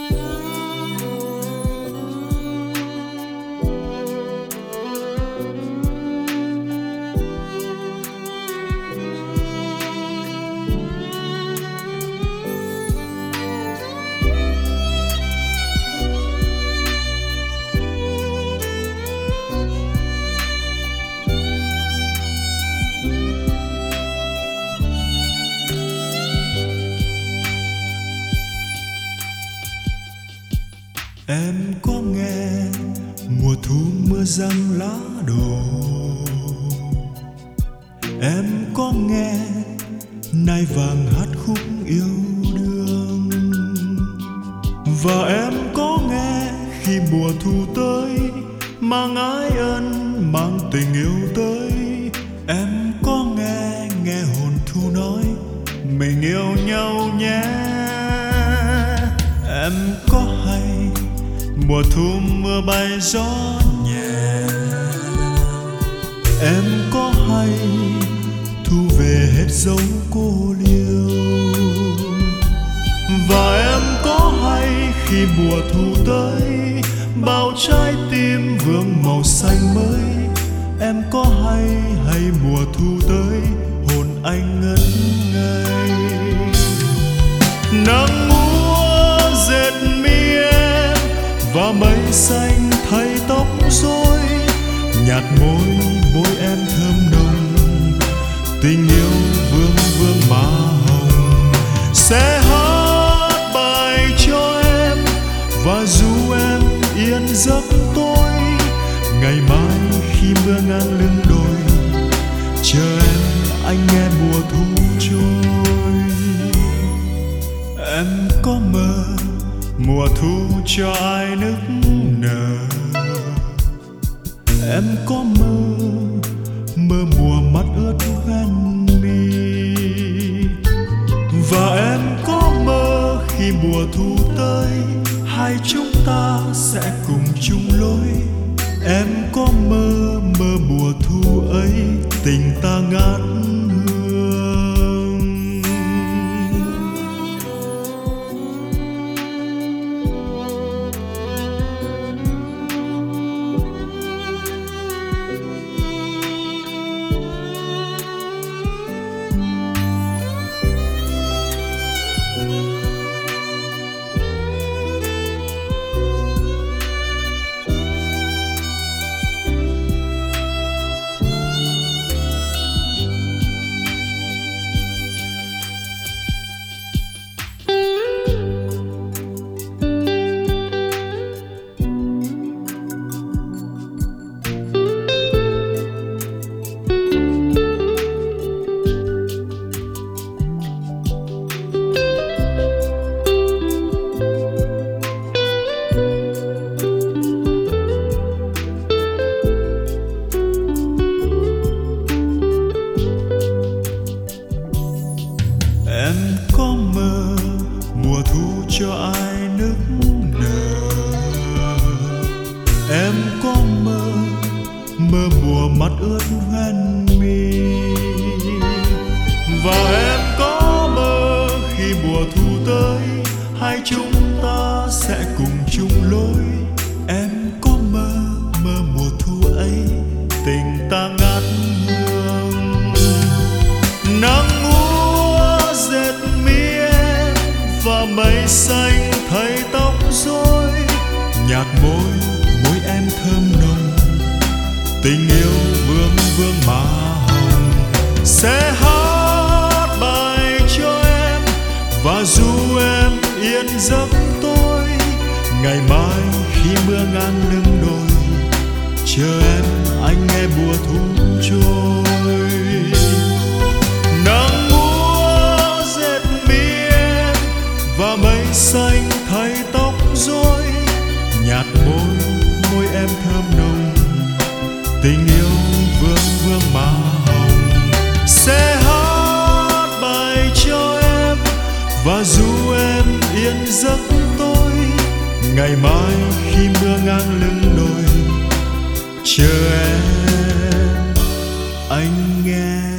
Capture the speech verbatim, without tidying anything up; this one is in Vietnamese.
Em có nghe mùa thu mưa giăng lá đổ, em có nghe nai vàng hát khúc yêu đương, và em có nghe khi mùa thu tới mang ái ân mang tình yêu tới. Em có nghe nghe hồn thu nói mình yêu nhau nhé. Em có hay mùa thu mưa bay gió nhẹ, em có hay thu về hết dấu cô liêu, và em có hay khi mùa thu tới bao trái tim vương màu xanh mới. Em có hay hay mùa thu tới hồn anh ngất ngây. Nắng múa dệt mi em và mây xanh thay tóc rối, nhạt môi môi em thơm nồng, tình yêu vương vương má hồng. Sẽ hát bài cho em và dù em yên giấc tối, ngày mai khi mưa ngang lưng đồi, chờ em anh nghe mùa thu trôi. Em có mơ mùa thu cho ai nức nở, em có mơ mơ mùa mắt ướt ven mi, và em có mơ khi mùa thu tới hai chúng ta sẽ cùng chung lối. Em có mơ mơ mùa thu ấy tình ta ngát hương. Em có mơ mùa thu cho ai nức nở, em có mơ mơ mùa mắt ướt ven mi, và em có mơ khi mùa thu tới hai chúng ta sẽ cùng chung lối. Em có mơ mơ mùa thu ấy tình ta ngát hương. Nắng dệt mi em và mây xanh thay tóc rối, nhạt môi môi em thơm nồng, tình yêu vương vương má hồng. Sẽ hát bài cho em và dù em yên giấc tối, ngày mai khi mưa ngang lưng đồi, chờ em anh nghe mùa thu trôi. Nắng và mây xanh thay tóc rối, nhạt môi môi em thơm nồng, tình yêu vương vương má hồng. Sẽ hát bài cho em và dù em yên giấc tối, ngày mai khi mưa ngang lưng đồi, chờ em anh nghe